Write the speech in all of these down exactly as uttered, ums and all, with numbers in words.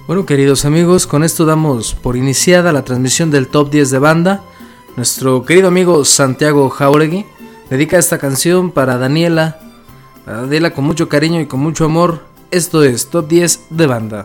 Bueno, queridos amigos, con esto damos por iniciada la transmisión del Top diez de banda. Nuestro querido amigo Santiago Jauregui dedica esta canción para Daniela, para Daniela con mucho cariño y con mucho amor. Esto es Top diez de banda.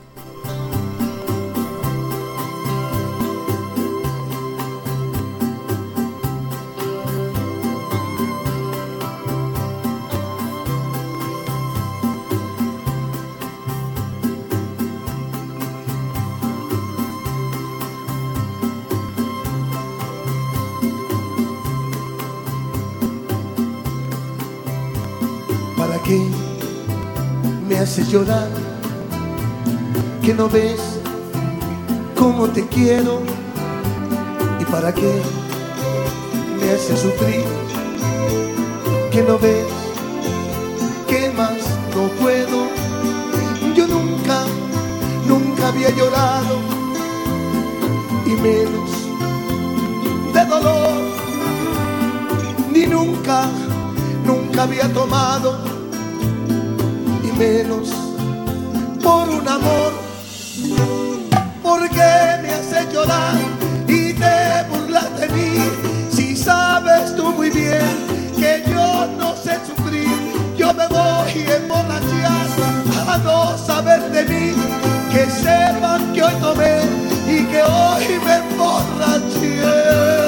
¿Para qué me haces llorar? ¿Que no ves cómo te quiero? ¿Y para qué me haces sufrir? ¿Que no ves que más no puedo? Yo nunca, nunca había llorado, y menos de dolor, ni nunca, nunca había tomado, y menos por un amor. ¿Por qué me haces llorar y te burlas de mí? Si sabes tú muy bien que yo no sé sufrir. Yo me voy a emborrachar a no saber de mí. Que sepan que hoy tomé y que hoy me emborraché.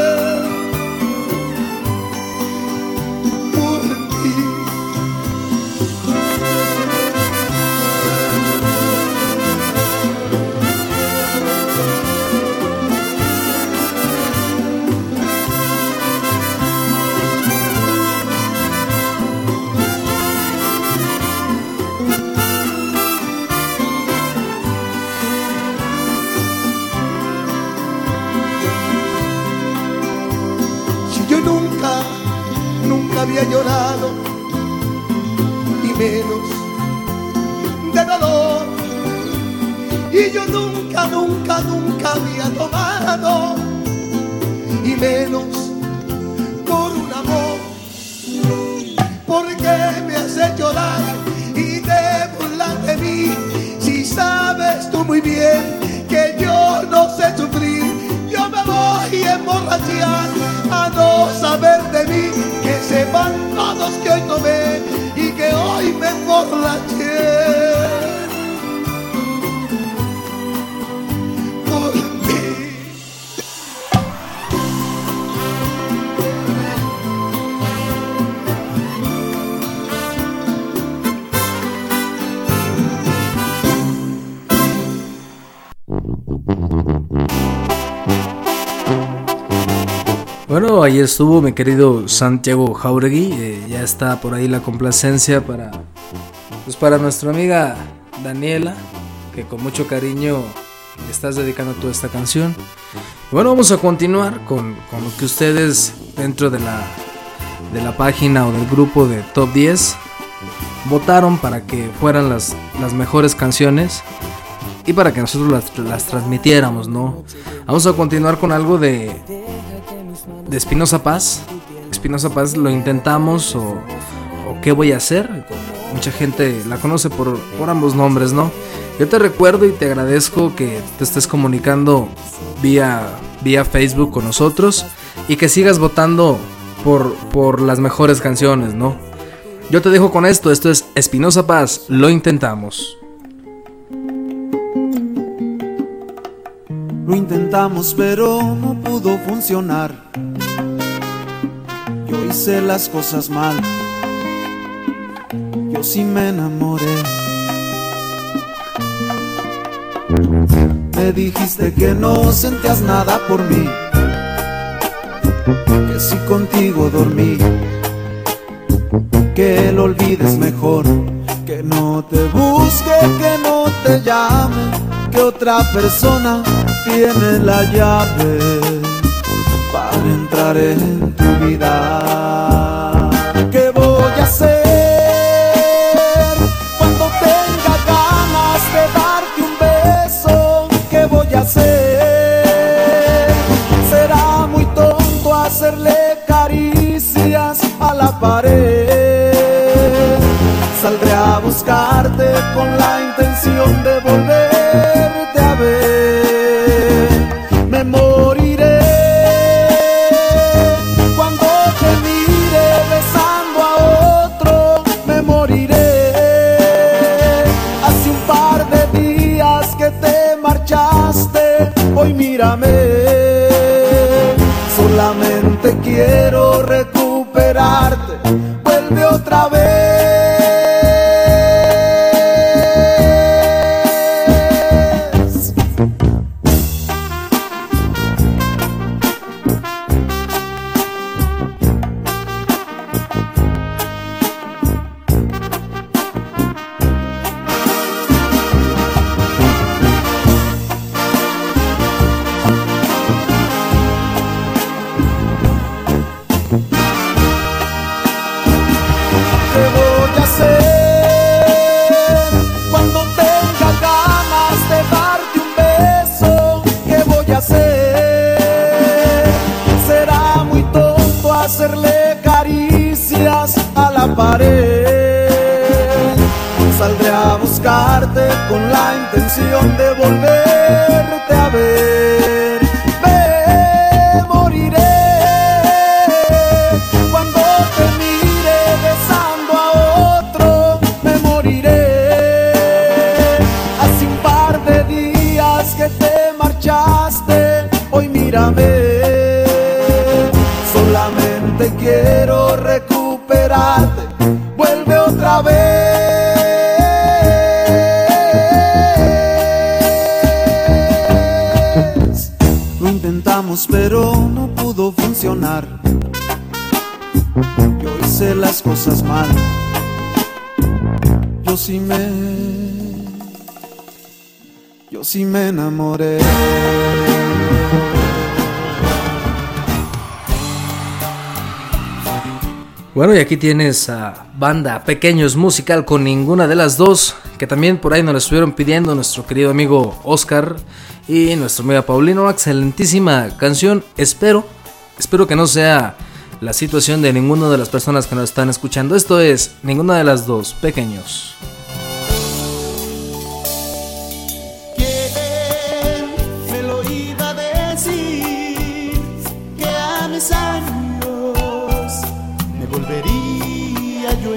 Había llorado, y menos de dolor, y yo nunca, nunca, nunca había tomado, y menos por un amor. ¿Por qué me haces llorar y te burlas de mí? Si sabes tú muy bien que yo no sé sufrir. Yo me voy a emborrachar a no saber de mí. Que sepan todos que hoy tomé y que hoy me emborraché. Por ti. Bueno, ahí estuvo mi querido Santiago Jauregui. eh, Ya está por ahí la complacencia para, pues para nuestra amiga Daniela, que con mucho cariño le estás dedicando toda esta canción. Y bueno, vamos a continuar con, con lo que ustedes dentro de la, de la página o del grupo de Top diez votaron para que fueran las, las mejores canciones y para que nosotros las, las transmitiéramos, ¿no? Vamos a continuar con algo de... de Espinoza Paz. Espinoza Paz, Lo Intentamos, o, o ¿Qué Voy a Hacer? Mucha gente la conoce por, por ambos nombres, ¿no? Yo te recuerdo y te agradezco que te estés comunicando vía, vía Facebook con nosotros y que sigas votando por, por las mejores canciones, ¿no? Yo te dejo con esto. Esto es Espinoza Paz, Lo Intentamos. Lo intentamos pero no pudo funcionar. Yo hice las cosas mal. Yo sí me enamoré. Me dijiste que no sentías nada por mí, que si contigo dormí, que lo olvides mejor, que no te busque, que no te llame, que otra persona tiene la llave para entrar en tu vida. ¿Qué voy a hacer cuando tenga ganas de darte un beso? ¿Qué voy a hacer? Será muy tonto hacerle caricias a la pared. Saldré a buscarte con la intención de volver ¿qué voy a hacer? Cuando tenga ganas de darte un beso, ¿qué voy a hacer? Será muy tonto hacerle caricias a la pared. Saldré a buscarte con la intención de volverte a ver. Me moriré cuando te mire besando a otro. Me moriré. Hace un par de días que te marchaste, hoy mírame. Solamente quiero recuperarte. Vuelve otra vez. Lo intentamos pero no pudo funcionar. Yo hice las cosas mal. Yo sí me... Yo sí me enamoré. Bueno, y aquí tienes a Banda Pequeños Musical con Ninguna de las Dos, que también por ahí nos lo estuvieron pidiendo nuestro querido amigo Oscar y nuestra amiga Paulino. Excelentísima canción. Espero, espero que no sea la situación de ninguna de las personas que nos están escuchando. Esto es Ninguna de las Dos, Pequeños. ¿Quién me lo iba a decir? Que a mis años volvería yo a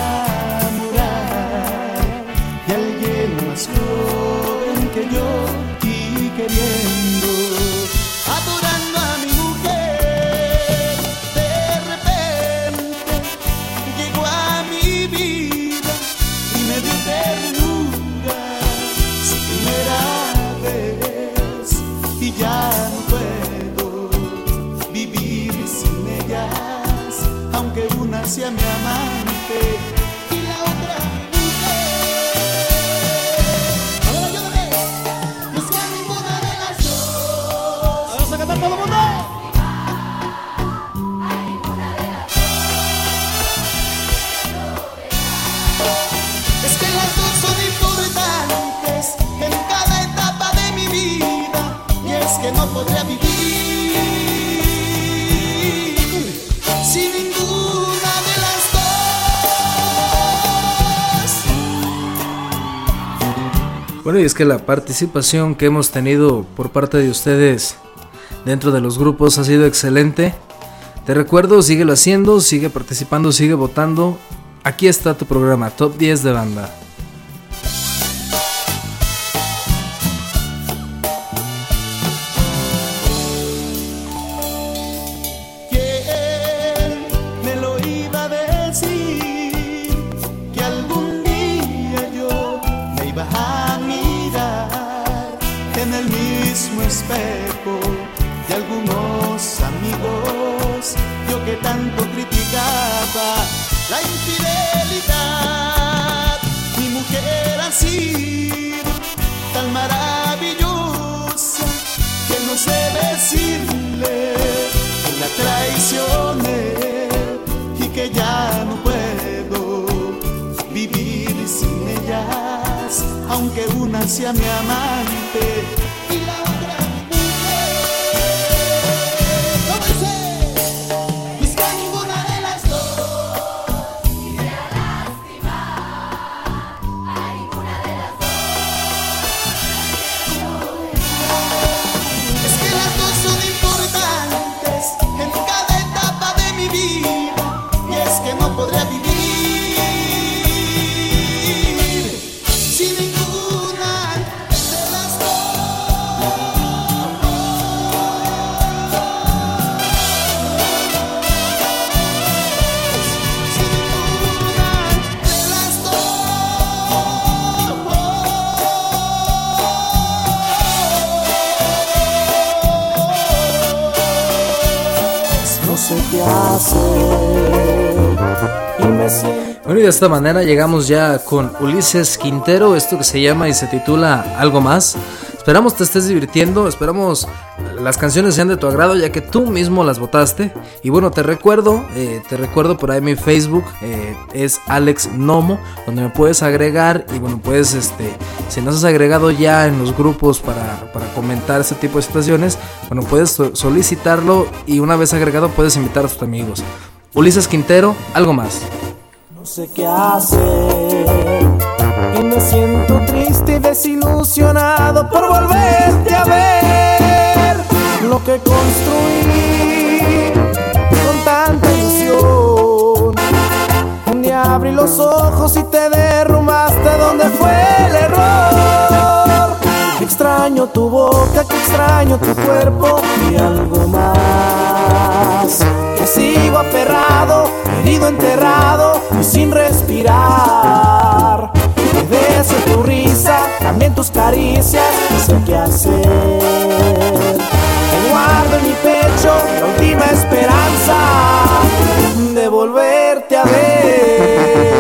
enamorar de alguien más joven que yo y queriendo, adorando a mi mujer. De repente llegó a mi vida y me dio ternura su primera vez, y ya no puedo vivir sin ella, aunque una sea mi amante y la otra mi mujer. Ahora ayúdame, es que ninguna de las dos. Vamos a cantar todo el mundo. A ninguna de las dos. Es que las dos son importantes en cada etapa de mi vida, y es que no podría vivir sin ninguna de las dos. Bueno, y es que la participación que hemos tenido por parte de ustedes dentro de los grupos ha sido excelente. Te recuerdo, síguelo haciendo, sigue participando, sigue votando. Aquí está tu programa, Top diez de Banda. Espejo de algunos amigos, yo que tanto criticaba la infidelidad. Mi mujer ha sido tan maravillosa que no sé decirle que la traicioné y que ya no puedo vivir sin ellas, aunque una sea mi amante y la otra mi mujer. ¿Cómo dice? Es que ninguna de las dos quisiera lastimar, a ninguna de las dos. Es que las dos son importantes en cada etapa de mi vida, y es que no podría vivir sin ninguna de las dos. Sin ninguna de las dos. No sé qué hacer y me siento. Bueno, y de esta manera llegamos ya con Ulises Quintero, esto que se llama y se titula Algo Más. Esperamos te estés divirtiendo, esperamos las canciones sean de tu agrado, ya que tú mismo las votaste. Y bueno, te recuerdo, eh, te recuerdo por ahí mi Facebook, eh, es Alex Nomo, donde me puedes agregar. Y bueno, puedes, este, si no has agregado ya en los grupos para, para comentar este tipo de situaciones, bueno, puedes so- solicitarlo, y una vez agregado puedes invitar a tus amigos. Ulises Quintero, algo más. No sé qué hacer y me siento triste y desilusionado por volverte a ver. Lo que construí con tanta ilusión, un día abrí los ojos y te derrumbaste. ¿Dónde fue el error? Extraño tu boca, que extraño tu cuerpo y algo más. Que sigo aferrado, herido, enterrado y sin respirar. Que deseo tu risa, también tus caricias, no sé qué hacer. Que guardo en mi pecho la última esperanza de volverte a ver.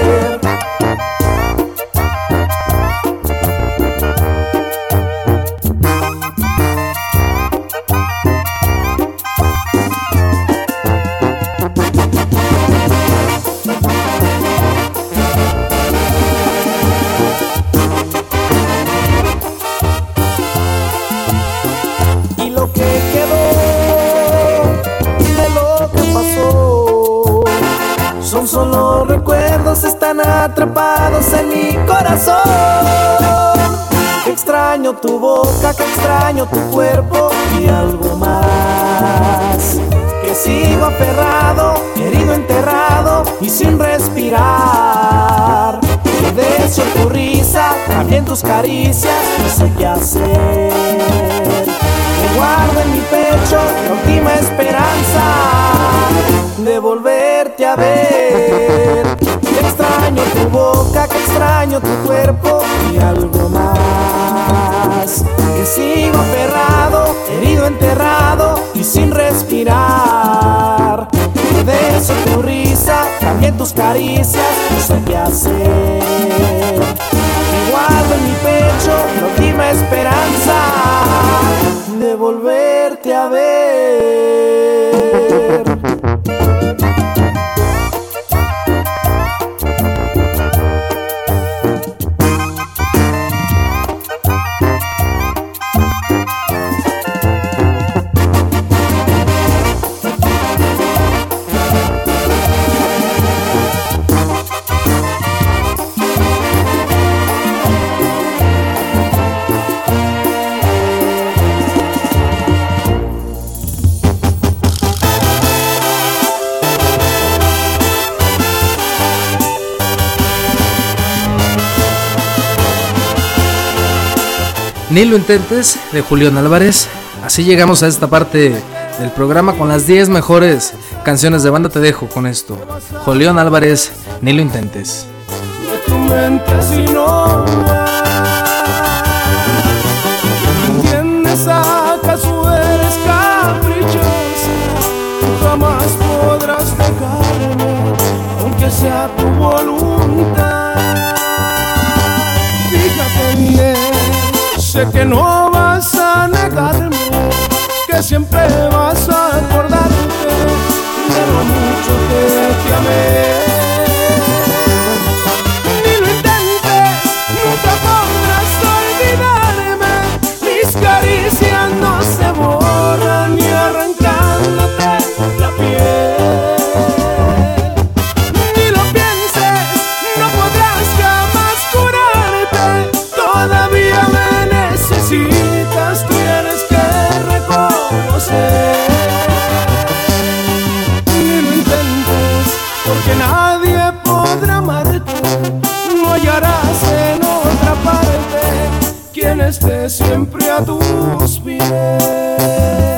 Son solo recuerdos, están atrapados en mi corazón. Que extraño tu boca, que extraño tu cuerpo y algo más. Que sigo aferrado, herido, enterrado y sin respirar. Que deseo tu risa, también tus caricias, no sé qué hacer. Que guardo en mi pecho la última esperanza de volverte a ver. Que extraño tu boca, que extraño tu cuerpo y algo más. Que sigo aferrado, herido, enterrado y sin respirar. Que deseo tu risa, también tus caricias, no sé qué hacer. Que guardo en mi pecho la última esperanza de volverte a ver. Ni lo intentes, de Julián Álvarez. Así llegamos a esta parte del programa con las diez mejores canciones de banda. Te dejo con esto. Julián Álvarez, Ni lo intentes. De tu mente si no entiendes, acaso eres caprichosa. Tú jamás podrás dejarme, aunque sea tu voluntad. Fíjate bien, sé que no vas a negarme, que siempre vas a acordarte de lo mucho que te amé. Ni lo intentes, nunca podrás olvidarme. Mis caricias no se borran ni arrancándote la piel. Ni lo pienses, no podrás jamás curarte. Todavía me necesitas, tienes que reconocer. Ni lo intentes, porque nadie podrá amarte. No hallarás en otra parte quien esté siempre a tus pies.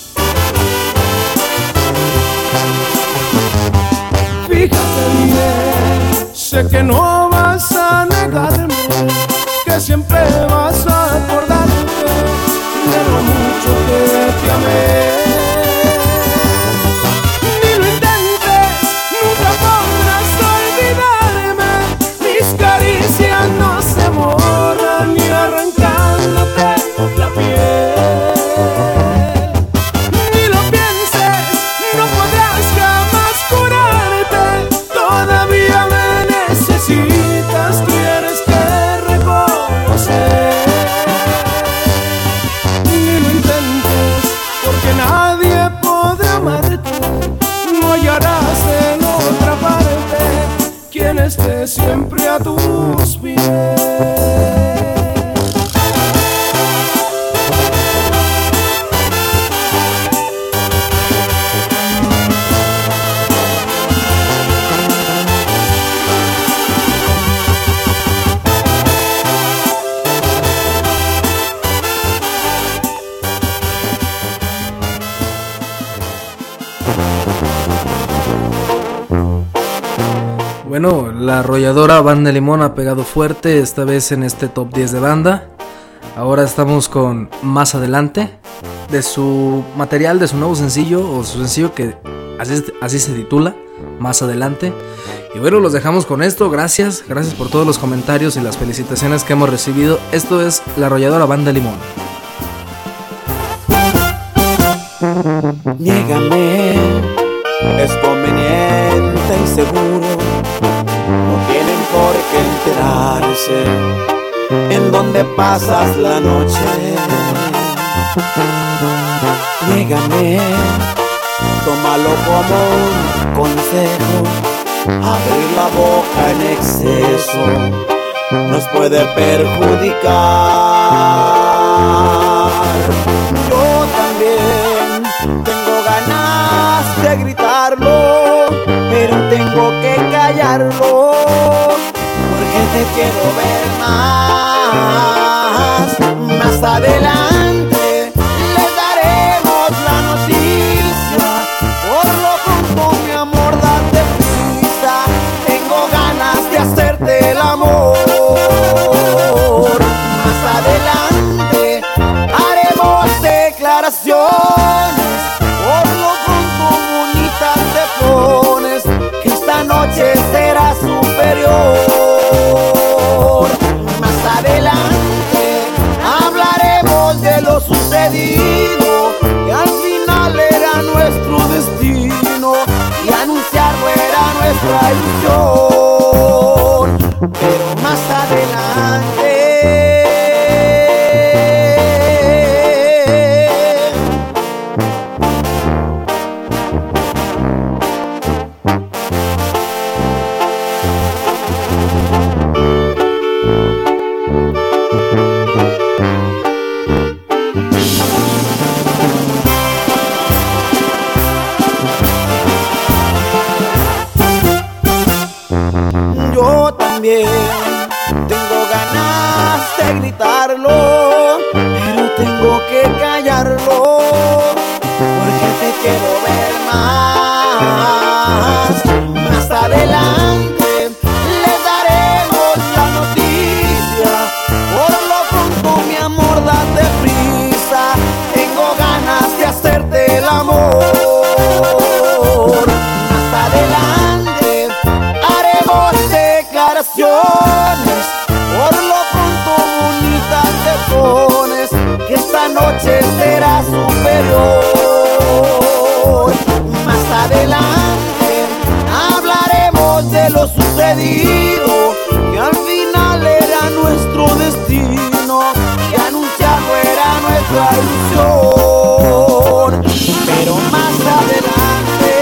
Fíjate bien, sé que no vas a negarme, que siempre vas a acordarte de lo mucho que te amé. Ni lo intentes, nunca podrás olvidarme. Mis caricias no se borran ni arrancándote la piel. Ni lo pienses, no podrás jamás curarte. Todavía me necesitas, tienes que reconocer. Ni lo intentes, porque nadie podrá amarte. No hallarás en otra parte quien esté siempre a tus pies. Bueno, la arrolladora Banda Limón ha pegado fuerte, esta vez en este top diez de banda. Ahora estamos con Más Adelante, de su material, de su nuevo sencillo, o su sencillo que así, así se titula, Más Adelante. Y bueno, los dejamos con esto, gracias, gracias por todos los comentarios y las felicitaciones que hemos recibido. Esto es la arrolladora Banda Limón. Niégame, es conveniente y seguro. No tienen por qué enterarse en donde pasas la noche. Niégame, tómalo como un consejo. Abrir la boca en exceso nos puede perjudicar. Yo también tengo ganas de gritarlo, pero tengo que callarlo, porque te quiero ver más. Más adelante les daremos la noticia. Por lo pronto, mi amor, date prisa. Tengo ganas de hacerte el amor. Más adelante haremos declaraciones. Por lo pronto, bonita te pones, que esta noche será superior. Más adelante hablaremos de lo sucedido, que al final era nuestro destino y anunciarlo era nuestra ilusión. Pero más adelante tengo ganas de gritarlo, pero tengo que callarlo, porque te quiero ver más. Más adelante les daremos la noticia. Por lo pronto, mi amor, date prisa. Tengo ganas de hacerte el amor. Más adelante haremos declaraciones. Por lo pronto, bonita te pones, que esta noche será superior. Más adelante hablaremos de lo sucedido, que al final era nuestro destino y anunciarlo era nuestra ilusión. Pero más adelante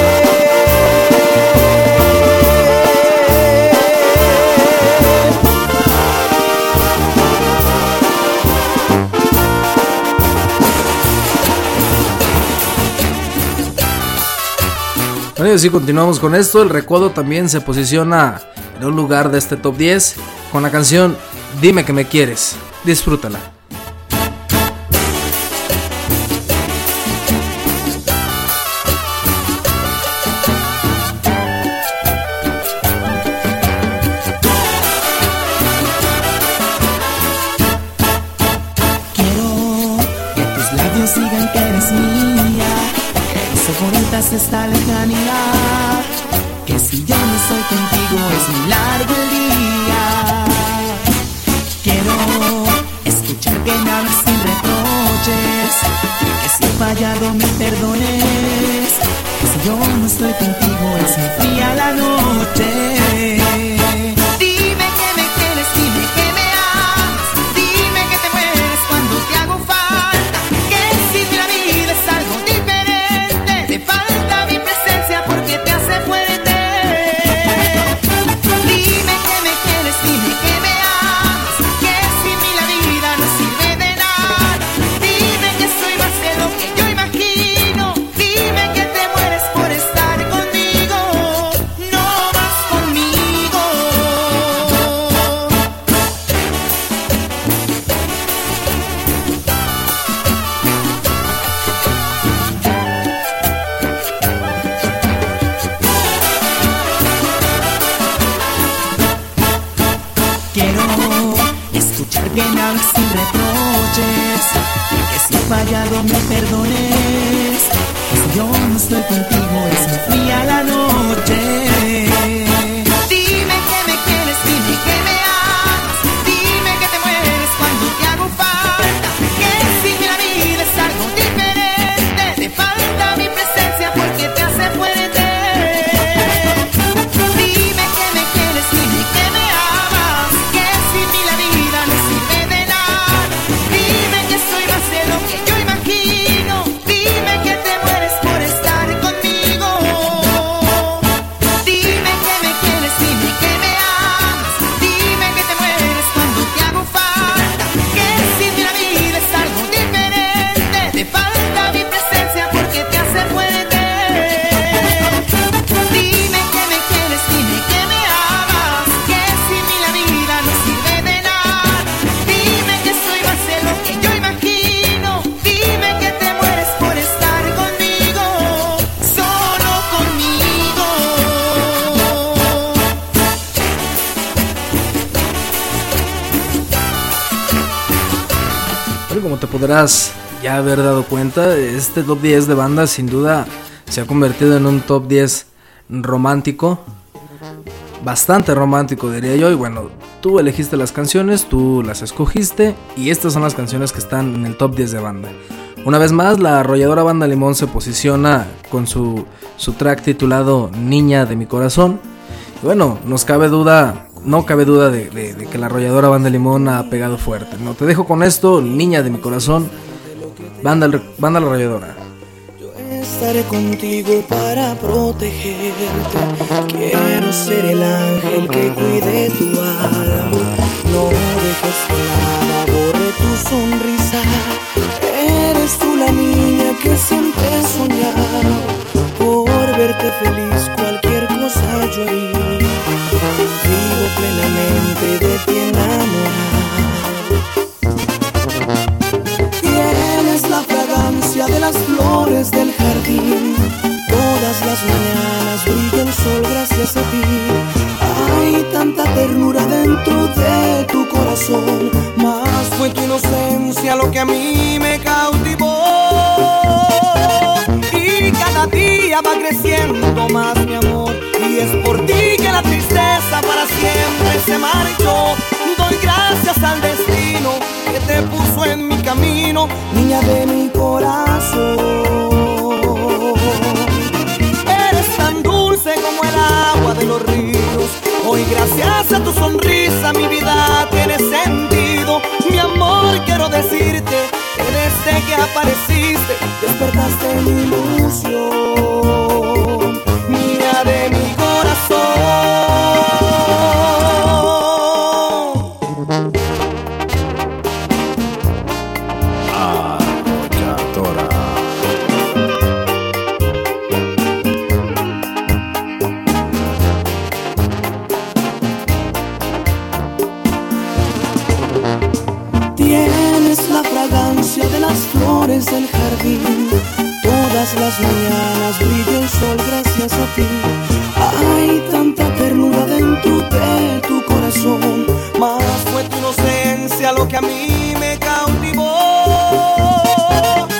Bueno, y así continuamos con esto. El Recodo también se posiciona en un lugar de este top diez con la canción Dime que me quieres. Disfrútala. tus labios digan que eres mía, que soportas esta lejanía, que si yo no estoy contigo es muy largo el día. Quiero escuchar que me hables sin reproches, que si he fallado me perdones, que si yo no estoy contigo es muy fría la noche. Dime que me quieres, dime que me amas, dime que te mueres cuando te hago falta, que sin mí la vida es algo diferente, te falta mi presencia porque te hace fuerte. Dime que me quieres, dime que me amas, que sin mí la vida no sirve de nada, dime que soy más de lo que yo imagino, dime que te mueres por estar conmigo, no vas conmigo. Quiero escuchar que me hables sin reproches, que si he fallado me perdones, que si yo no estoy contigo es muy fría la noche. Dime que me quieres, dime que me amas, dime que te mueres cuando te hago falta, que sin mí la vida es algo diferente, te falta mi presencia porque te hace fuerte. Dime que me quieres, dime que me amas, que sin mí la vida no sirve de nada, dime que soy más de lo que yo imagino, dime que te mueres por estar conmigo. Dime que me quieres, dime que me amas, dime que te mueres cuando te hago falta, que sin mí la vida es algo diferente, te falta mi presencia porque te hace fuerte. Dime que me quieres, dime que me amas, que sin mí la vida no sirve de nada, dime que soy más de lo que yo imagino, dime que te mueres por estar conmigo, solo conmigo. Bueno, como te podrás ya haber dado cuenta, este top diez de banda sin duda se ha convertido en un top diez romántico, bastante romántico diría yo. Y bueno, tú elegiste las canciones, tú las escogiste y estas son las canciones que están en el top diez de banda. Una vez más, la arrolladora Banda Limón se posiciona con su, su track titulado Niña de mi corazón. Y bueno, nos cabe duda, no cabe duda de, de, de que la arrolladora Banda Limón ha pegado fuerte. No, te dejo con esto, Niña de mi corazón, Banda, Banda La Arrolladora. Estaré contigo para protegerte. Quiero ser el ángel que cuide tu alma. No dejes que nada borre tu sonrisa. Eres tú la niña que siempre he soñado. Por verte feliz cualquier cosa yo haría. Vivo plenamente de ti enamorado. Tienes la fragancia de las flores del jardín. Todas las mañanas brilla el sol gracias a ti. Hay tanta ternura dentro de tu corazón. Más fue tu inocencia lo que a mí me cautivó. Y cada día va creciendo más mi amor. Y es por ti que la tristeza para siempre se marchó. Doy gracias al destino que te puso en mi camino, niña de mi corazón. Eres tan dulce como el agua de los ríos. Hoy gracias a tu sonrisa mi vida tiene sentido. Mi amor, quiero decirte que desde que apareciste despertaste mi ilusión, niña de mi corazón. Tienes la fragancia de las flores del jardín. Todas las mañanas brilla el sol gracias a ti. Hay tanta ternura dentro de tu corazón. Más fue tu inocencia lo que a mí me cautivó.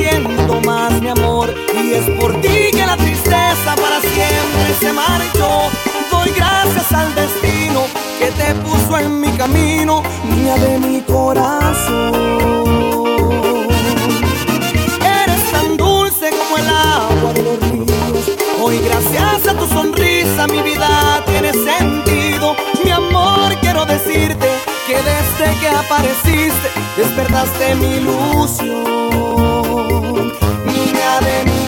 siento más, mi amor, y es por ti que la tristeza para siempre se marchó. Doy gracias al destino que te puso en mi camino, niña de mi corazón. Eres tan dulce como el agua de los ríos. Hoy gracias a tu sonrisa mi vida tiene sentido. Mi amor, quiero decirte que desde que apareciste despertaste mi ilusión, niña de mi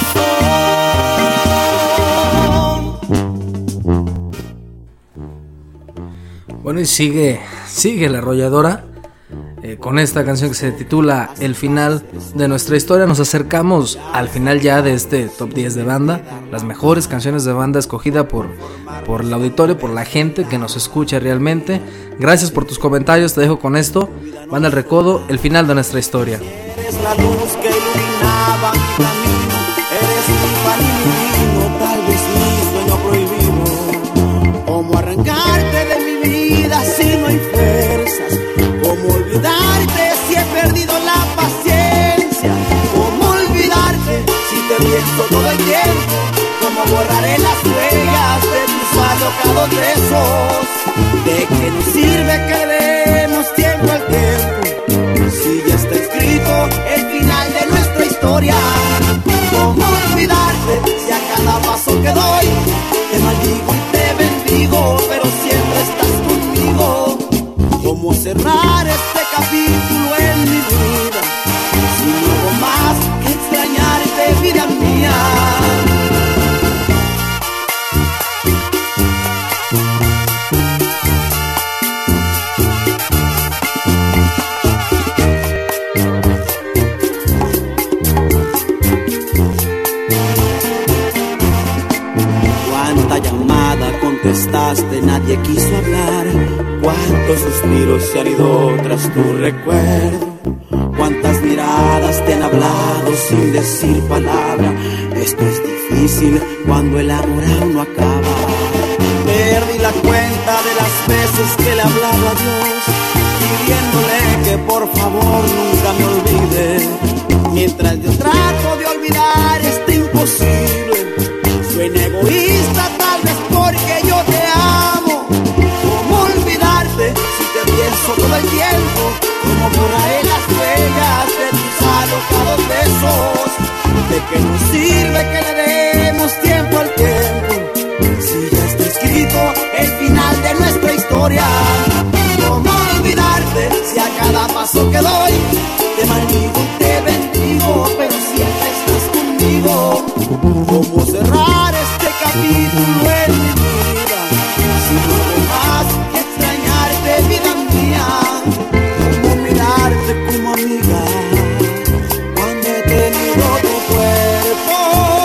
corazón. Bueno, y sigue, sigue la arrolladora eh, con esta canción que se titula El final de nuestra historia. Nos acercamos al final ya de este top diez de banda, las mejores canciones de banda escogida por, por el auditorio, por la gente que nos escucha realmente. Gracias por tus comentarios, te dejo con esto, Banda El Recodo, el final de nuestra historia. Eres la luz que iluminaba mi camino, eres mi pan y mi vino, tal vez mi sueño prohibido. ¿Cómo arrancarte de mi vida si no hay fuerzas? ¿Cómo olvidarte si he perdido la paciencia? ¿Cómo olvidarte si te pienso todo el tiempo? ¿Cómo borraré las huellas de tus alocados besos? ¿De qué nos sirve que le demos tiempo al tiempo si ya está escrito el final de nuestra historia? ¿Cómo olvidarte si a cada paso que doy te maldigo y te bendigo, pero siempre estás conmigo? ¿Cómo cerrar este capítulo en mi vida si no hago más que extrañarte, vida mía? Contestaste, nadie quiso hablar. Cuántos suspiros se han ido tras tu recuerdo. Cuántas miradas te han hablado sin decir palabra. Esto es difícil cuando el amor aún no acaba. Perdí la cuenta de las veces que le hablaba a Dios, pidiéndole que por favor nunca me olvide. Mientras yo trato de olvidar este imposible, suena egoísta tal vez porque yo te amo. ¿Cómo olvidarte si te pienso todo el tiempo? ¿Cómo borraré las huellas de tus alocados besos? ¿De qué nos sirve que le demos tiempo al tiempo si ya está escrito el final de nuestra historia? ¿Cómo olvidarte si a cada paso que doy te maldigo y te bendigo, pero siempre estás conmigo? ¿Cómo cerrar este capítulo en mi vida si no hago más que extrañarte, vida mía? ¿Cómo mirarte como amiga cuando he tenido tu cuerpo?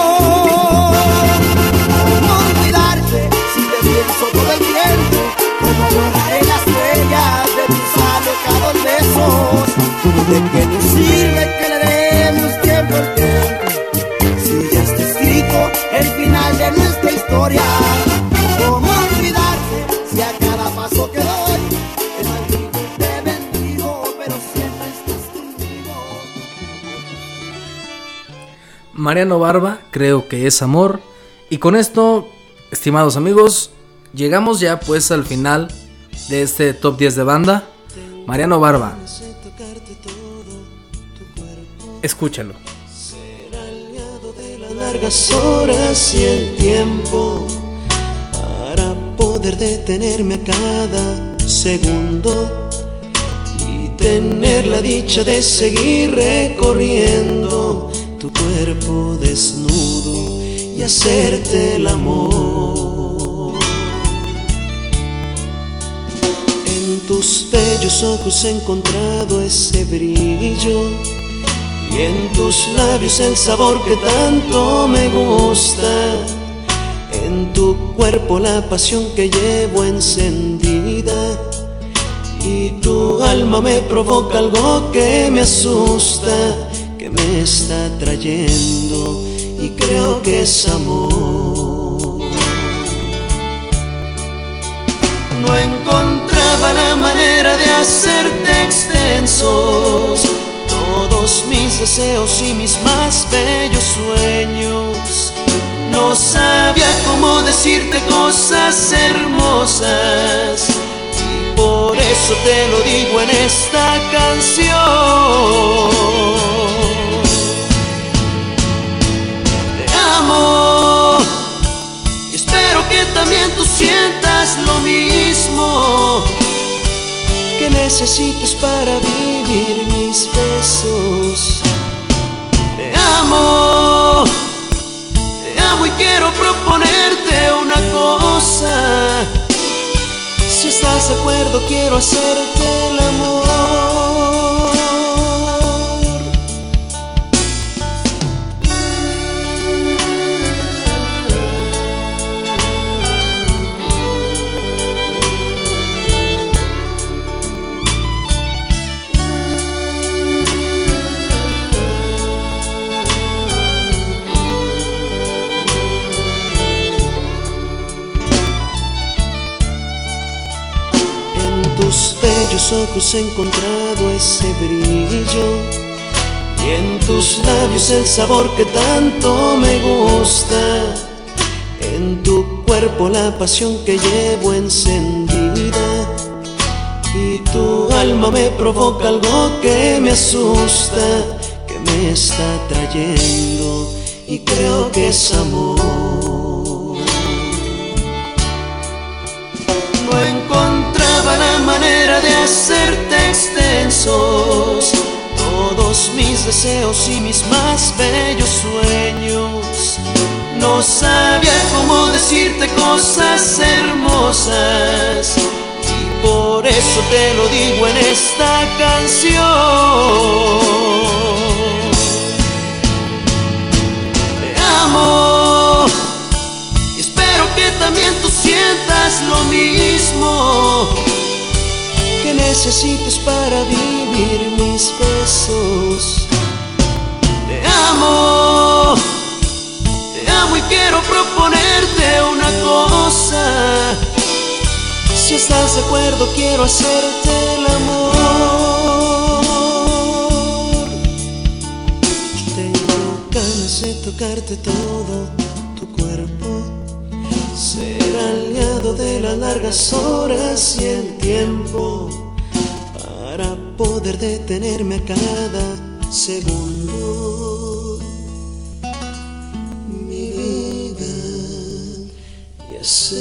¿Cómo olvidarte si te pienso todo el tiempo? ¿Cómo borraré las huellas de tus alocados besos? ¿De qué nos sirve que le demos tiempo al tiempo si ya está escrito el final de nuestra historia? ¿Cómo olvidarte si a cada paso que doy te maldigo y te bendigo, pero siempre estás conmigo? Mariano Barba, Creo que es amor. Y con esto, estimados amigos, llegamos ya pues al final de este top diez de banda. Mariano Barba, escúchalo. Largas horas y el tiempo para poder detenerme a cada segundo y tener la dicha de seguir recorriendo tu cuerpo desnudo y hacerte el amor. En tus bellos ojos he encontrado ese brillo y en tus labios el sabor que tanto me gusta. En tu cuerpo la pasión que llevo encendida y tu alma me provoca algo que me asusta, que me está trayendo y creo que es amor. No encontraba la manera de hacerte extensos todos mis deseos y mis más bellos sueños. No sabía cómo decirte cosas hermosas y por eso te lo digo en esta canción. Te amo y espero que también tú sientas lo mismo, que necesites para vivir mis besos. Te amo, te amo y quiero proponerte una cosa. Si estás de acuerdo, quiero hacerte el amor. Tus bellos ojos he encontrado ese brillo y en tus labios el sabor que tanto me gusta. En tu cuerpo la pasión que llevo encendida y tu alma me provoca algo que me asusta, que me está trayendo y creo que es amor. No encontraba la manera de hacerte extensos todos mis deseos y mis más bellos sueños. No sabía cómo decirte cosas hermosas y por eso te lo digo en esta canción. Te amo y espero que también tú sientas lo mismo, que necesites para vivir mis besos. Te amo, te amo y quiero proponerte una cosa. Si estás de acuerdo, quiero hacerte el amor. Tengo ganas de tocarte todo tu cuerpo, ser aliado de las largas horas y el tiempo, para poder detenerme a cada segundo. Mi vida, y hacer